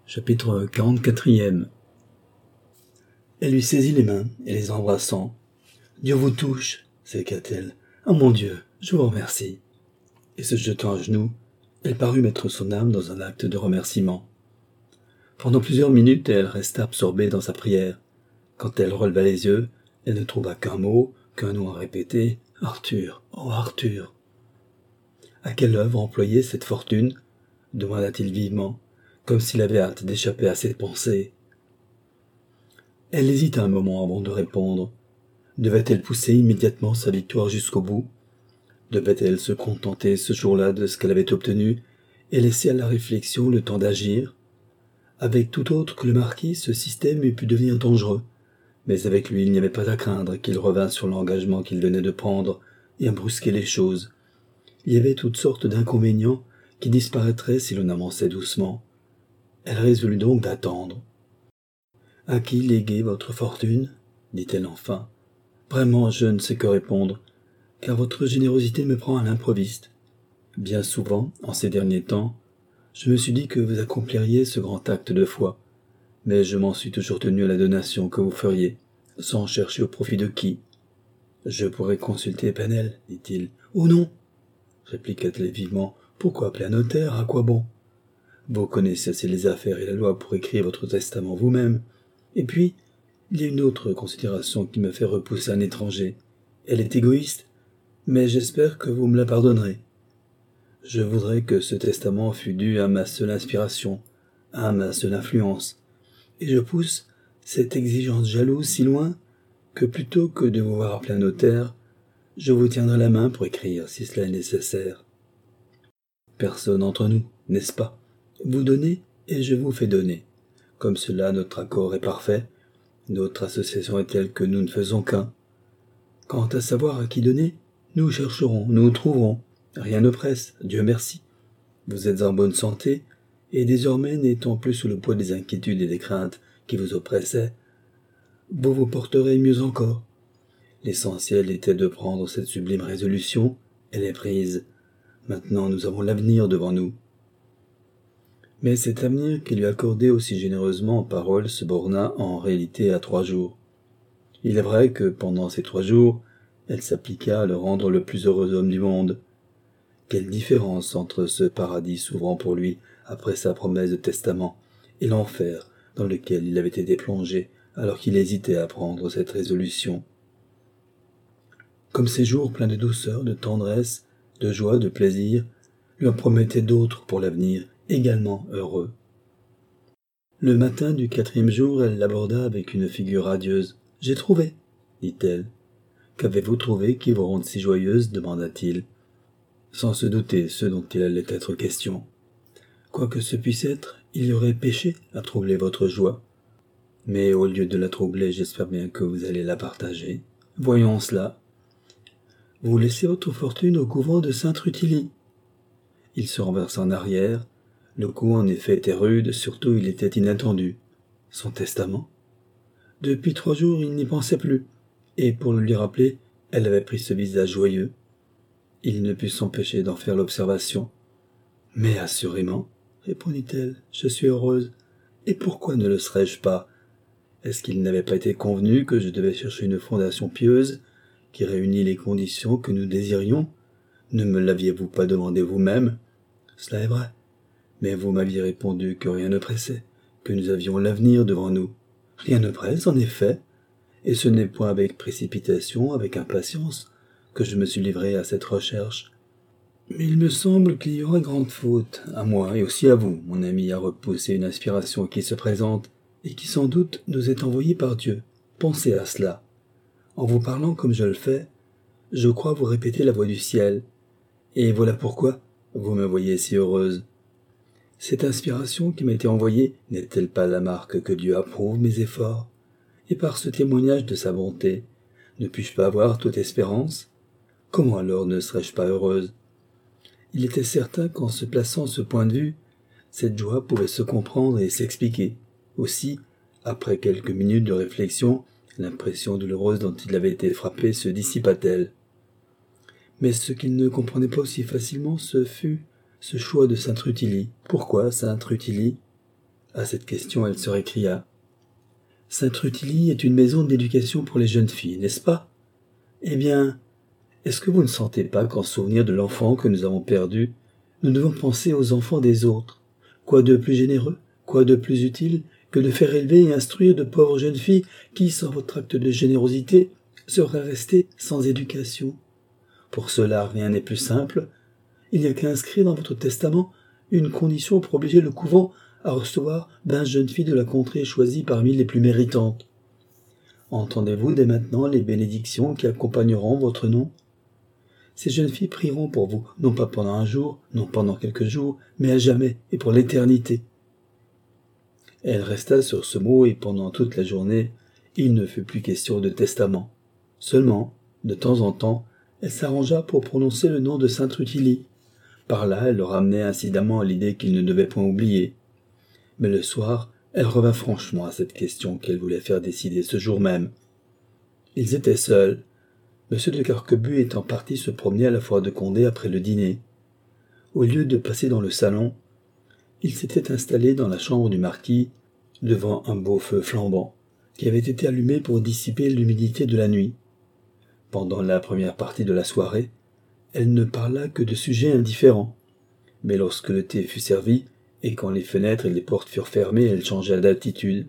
Chapitre 44. Elle lui saisit les mains et les embrassant. « Dieu vous touche !» s'écria-t-elle. « Oh mon Dieu, je vous remercie !» Et se jetant à genoux, elle parut mettre son âme dans un acte de remerciement. Pendant plusieurs minutes, elle resta absorbée dans sa prière. Quand elle releva les yeux, elle ne trouva qu'un mot à répéter. « Arthur, oh Arthur !» « À quelle œuvre employer cette fortune ?» demanda-t-il vivement, comme s'il avait hâte d'échapper à ses pensées. Elle hésita un moment avant de répondre. Devait-elle pousser immédiatement sa victoire jusqu'au bout? Devait-elle se contenter ce jour-là de ce qu'elle avait obtenu et laisser à la réflexion le temps d'agir? Avec tout autre que le marquis, ce système eût pu devenir dangereux, mais avec lui il n'y avait pas à craindre qu'il revînt sur l'engagement qu'il venait de prendre et à brusquer les choses. Il y avait toutes sortes d'inconvénients qui disparaîtraient si l'on avançait doucement. Elle résolut donc d'attendre. « À qui léguer votre fortune ?» dit-elle enfin. « Vraiment, je ne sais que répondre, car votre générosité me prend à l'improviste. Bien souvent, en ces derniers temps, je me suis dit que vous accompliriez ce grand acte de foi, mais je m'en suis toujours tenu à la donation que vous feriez, sans chercher au profit de qui. Je pourrais consulter Penel, dit-il. « Oh non !» répliqua-t-elle vivement. « Pourquoi appeler un notaire? À quoi bon? Vous connaissez assez les affaires et la loi pour écrire votre testament vous-même. Et puis, il y a une autre considération qui me fait repousser un étranger. Elle est égoïste, mais j'espère que vous me la pardonnerez. Je voudrais que ce testament fût dû à ma seule inspiration, à ma seule influence, et je pousse cette exigence jalouse si loin que plutôt que de vous voir appeler un notaire, je vous tiendrai la main pour écrire si cela est nécessaire. Personne entre nous, n'est-ce pas? Vous donnez et je vous fais donner. Comme cela, notre accord est parfait. Notre association est telle que nous ne faisons qu'un. Quant à savoir à qui donner, nous chercherons, nous trouverons. Rien ne presse, Dieu merci. Vous êtes en bonne santé, et désormais n'étant plus sous le poids des inquiétudes et des craintes qui vous oppressaient, vous vous porterez mieux encore. L'essentiel était de prendre cette sublime résolution, elle est prise. Maintenant nous avons l'avenir devant nous. Mais cet avenir qui lui accordait aussi généreusement en paroles se borna en réalité à 3 jours. Il est vrai que pendant ces 3 jours, elle s'appliqua à le rendre le plus heureux homme du monde. Quelle différence entre ce paradis s'ouvrant pour lui après sa promesse de testament et l'enfer dans lequel il avait été plongé alors qu'il hésitait à prendre cette résolution. Comme ces jours pleins de douceur, de tendresse, de joie, de plaisir, lui en promettaient d'autres pour l'avenir, également heureux. Le matin du 4e jour, elle l'aborda avec une figure radieuse. « J'ai trouvé, dit-elle. « Qu'avez-vous trouvé qui vous rende si joyeuse ?» demanda-t-il, sans se douter ce dont il allait être question. « Quoi que ce puisse être, il y aurait péché à troubler votre joie. Mais au lieu de la troubler, j'espère bien que vous allez la partager. Voyons cela. Vous laissez votre fortune au couvent de Sainte-Rutilie. » Il se renversa en arrière. Le coup, en effet, était rude, surtout il était inattendu. Son testament? Depuis 3 jours, il n'y pensait plus, et pour le lui rappeler, elle avait pris ce visage joyeux. Il ne put s'empêcher d'en faire l'observation. « Mais assurément, répondit-elle, je suis heureuse. Et pourquoi ne le serais-je pas? Est-ce qu'il n'avait pas été convenu que je devais chercher une fondation pieuse qui réunit les conditions que nous désirions? Ne me l'aviez-vous pas demandé vous-même? Cela est vrai. Mais vous m'aviez répondu que rien ne pressait, que nous avions l'avenir devant nous. Rien ne presse, en effet, et ce n'est point avec précipitation, avec impatience, que je me suis livré à cette recherche. Mais il me semble qu'il y aurait grande faute, à moi et aussi à vous, mon ami, à repousser une aspiration qui se présente et qui sans doute nous est envoyée par Dieu. Pensez à cela. En vous parlant comme je le fais, je crois vous répéter la voix du ciel. Et voilà pourquoi vous me voyez si heureuse. Cette inspiration qui m'a été envoyée n'est-elle pas la marque que Dieu approuve mes efforts? Et par ce témoignage de sa bonté, ne puis-je pas avoir toute espérance? Comment alors ne serais-je pas heureuse? Il était certain qu'en se plaçant ce point de vue, cette joie pouvait se comprendre et s'expliquer. Aussi, après quelques minutes de réflexion, l'impression douloureuse dont il avait été frappé se dissipa-t-elle. Mais ce qu'il ne comprenait pas aussi facilement, ce fut ce choix de Sainte-Rutilie. Pourquoi Sainte-Rutilie? À cette question, elle se récria. « Sainte-Rutilie est une maison d'éducation pour les jeunes filles, n'est-ce pas? Eh bien, est-ce que vous ne sentez pas qu'en souvenir de l'enfant que nous avons perdu, nous devons penser aux enfants des autres? Quoi de plus généreux, quoi de plus utile que de faire élever et instruire de pauvres jeunes filles qui, sans votre acte de générosité, seraient restées sans éducation? Pour cela, rien n'est plus simple. Il n'y a qu'à inscrire dans votre testament une condition pour obliger le couvent à recevoir 20 jeunes filles de la contrée choisies parmi les plus méritantes. Entendez-vous dès maintenant les bénédictions qui accompagneront votre nom? Ces jeunes filles prieront pour vous, non pas pendant un jour, non pendant quelques jours, mais à jamais et pour l'éternité. » Elle resta sur ce mot et pendant toute la journée, il ne fut plus question de testament. Seulement, de temps en temps, elle s'arrangea pour prononcer le nom de Sainte-Rutilie. Par là, elle le ramenait incidemment à l'idée qu'il ne devait point oublier. Mais le soir, elle revint franchement à cette question qu'elle voulait faire décider ce jour même. Ils étaient seuls, M. de Carquebus étant parti se promener à la foire de Condé après le dîner. Au lieu de passer dans le salon, il s'était installé dans la chambre du marquis, devant un beau feu flambant, qui avait été allumé pour dissiper l'humidité de la nuit. Pendant la première partie de la soirée, elle ne parla que de sujets indifférents. Mais lorsque le thé fut servi, et quand les fenêtres et les portes furent fermées, elle changea d'attitude.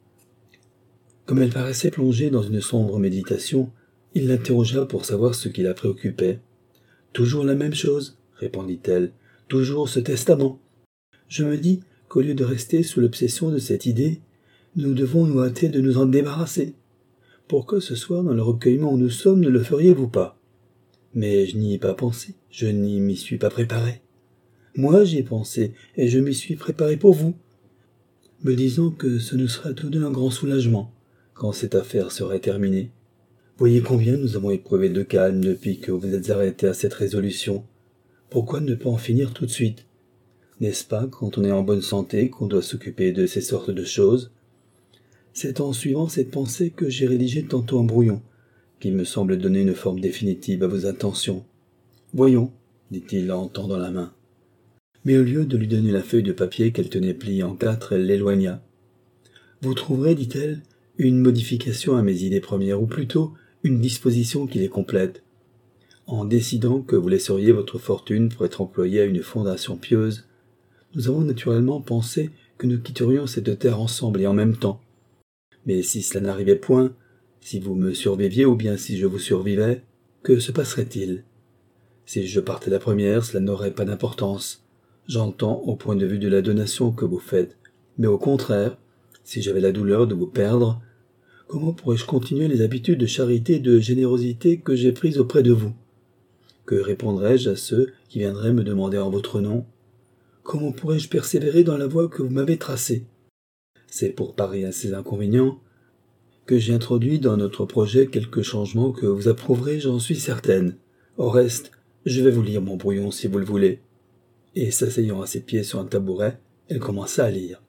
Comme elle paraissait plongée dans une sombre méditation, il l'interrogea pour savoir ce qui la préoccupait. « Toujours la même chose, répondit-elle, toujours ce testament. Je me dis qu'au lieu de rester sous l'obsession de cette idée, nous devons nous hâter de nous en débarrasser. Pourquoi ce soir, dans le recueillement où nous sommes, ne le feriez-vous pas? Mais je n'y ai pas pensé, je n'y m'y suis pas préparé. Moi, j'y ai pensé, et je m'y suis préparé pour vous, me disant que ce nous serait tous deux un grand soulagement, quand cette affaire serait terminée. Voyez combien nous avons éprouvé de calme depuis que vous êtes arrêté à cette résolution. Pourquoi ne pas en finir tout de suite? N'est-ce pas quand on est en bonne santé qu'on doit s'occuper de ces sortes de choses? C'est en suivant cette pensée que j'ai rédigé tantôt un brouillon, qui me semble donner une forme définitive à vos intentions. Voyons, dit-il en tendant la main. Mais au lieu de lui donner la feuille de papier qu'elle tenait pliée en 4, elle l'éloigna. Vous trouverez, dit-elle, une modification à mes idées premières, ou plutôt une disposition qui les complète. En décidant que vous laisseriez votre fortune pour être employée à une fondation pieuse, nous avons naturellement pensé que nous quitterions cette terre ensemble et en même temps. Mais si cela n'arrivait point, si vous me surviviez ou bien si je vous survivais, que se passerait-il? Si je partais la première, cela n'aurait pas d'importance. J'entends au point de vue de la donation que vous faites. Mais au contraire, si j'avais la douleur de vous perdre, comment pourrais-je continuer les habitudes de charité et de générosité que j'ai prises auprès de vous? Que répondrais-je à ceux qui viendraient me demander en votre nom? Comment pourrais-je persévérer dans la voie que vous m'avez tracée? C'est pour parer à ces inconvénients que j'ai introduit dans notre projet quelques changements que vous approuverez, j'en suis certaine. Au reste, je vais vous lire mon brouillon si vous le voulez. Et s'asseyant à ses pieds sur un tabouret, elle commença à lire.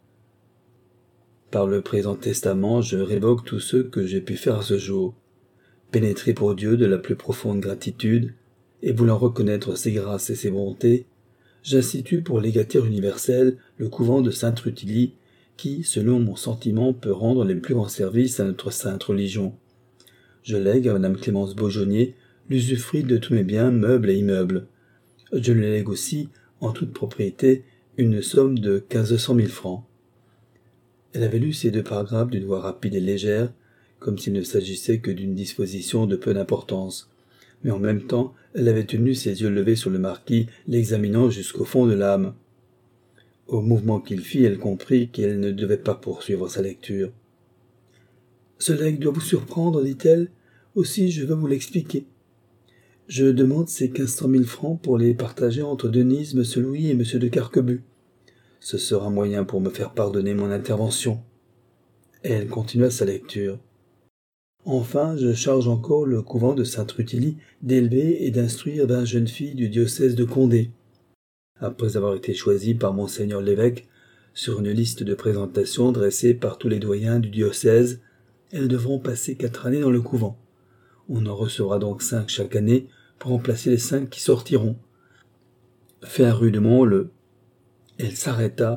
Par le présent testament, je révoque tous ceux que j'ai pu faire à ce jour. Pénétré pour Dieu de la plus profonde gratitude, et voulant reconnaître ses grâces et ses bontés, j'institue pour légataire universel le couvent de Sainte-Rutilie, qui, selon mon sentiment, peut rendre les plus grands services à notre sainte religion. Je lègue à Madame Clémence Beaujonnier l'usufruit de tous mes biens, meubles et immeubles. Je lui lègue aussi, en toute propriété, une somme de 1500 000 francs. Elle avait lu ces 2 paragraphes d'une voix rapide et légère, comme s'il ne s'agissait que d'une disposition de peu d'importance. Mais en même temps, elle avait tenu ses yeux levés sur le marquis, l'examinant jusqu'au fond de l'âme. Au mouvement qu'il fit, elle comprit qu'elle ne devait pas poursuivre sa lecture. « Ce legs doit vous surprendre, dit-elle, aussi je veux vous l'expliquer. Je demande ces 1500 000 francs pour les partager entre Denise, M. Louis et M. de Carquebus. Ce sera un moyen pour me faire pardonner mon intervention. » Et elle continua sa lecture. « Enfin, je charge encore le couvent de Sainte-Rutilie d'élever et d'instruire 20 jeunes filles du diocèse de Condé. Après avoir été choisies par monseigneur l'évêque, sur une liste de présentation dressée par tous les doyens du diocèse, elles devront passer 4 années dans le couvent. On en recevra donc 5 chaque année pour remplacer les 5 qui sortiront. Fait rudement le... Elle s'arrêta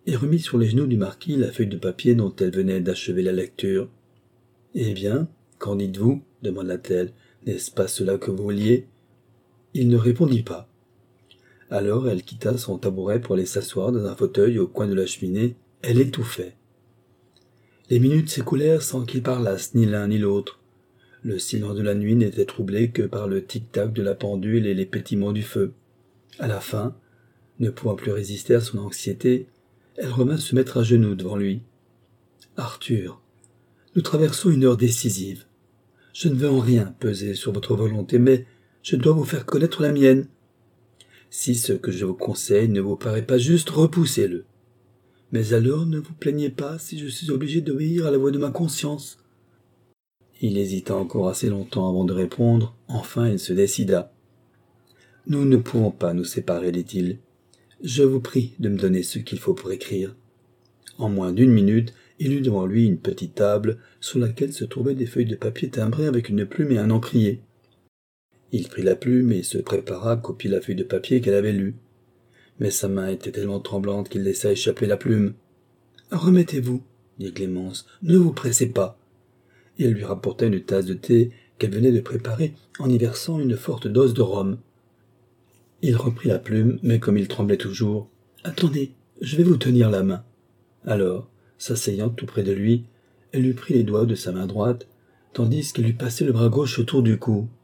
et remit sur les genoux du marquis la feuille de papier dont elle venait d'achever la lecture. « Eh bien, qu'en dites-vous » demanda-t-elle. « N'est-ce pas cela que vous vouliez » Il ne répondit pas. Alors elle quitta son tabouret pour aller s'asseoir dans un fauteuil au coin de la cheminée. Elle étouffait. Les minutes s'écoulèrent sans qu'ils parlassent ni l'un ni l'autre. Le silence de la nuit n'était troublé que par le tic-tac de la pendule et les pétillements du feu. À la fin, ne pouvant plus résister à son anxiété, elle revint se mettre à genoux devant lui. « Arthur, nous traversons une heure décisive. Je ne veux en rien peser sur votre volonté, mais je dois vous faire connaître la mienne. Si ce que je vous conseille ne vous paraît pas juste, repoussez-le. Mais alors ne vous plaignez pas si je suis obligé d'obéir à la voix de ma conscience. » Il hésita encore assez longtemps avant de répondre. Enfin il se décida. « Nous ne pouvons pas nous séparer, dit-il. Je vous prie de me donner ce qu'il faut pour écrire. » En moins d'1 minute, il eut devant lui une petite table sur laquelle se trouvaient des feuilles de papier timbrées avec une plume et un encrier. Il prit la plume et se prépara à copier la feuille de papier qu'elle avait lue. Mais sa main était tellement tremblante qu'il laissa échapper la plume. « Remettez-vous, dit Clémence, ne vous pressez pas. » Et elle lui rapporta une tasse de thé qu'elle venait de préparer en y versant une forte dose de rhum. Il reprit la plume, mais comme il tremblait toujours, « Attendez, je vais vous tenir la main. » Alors, s'asseyant tout près de lui, elle lui prit les doigts de sa main droite, tandis qu'elle lui passait le bras gauche autour du cou.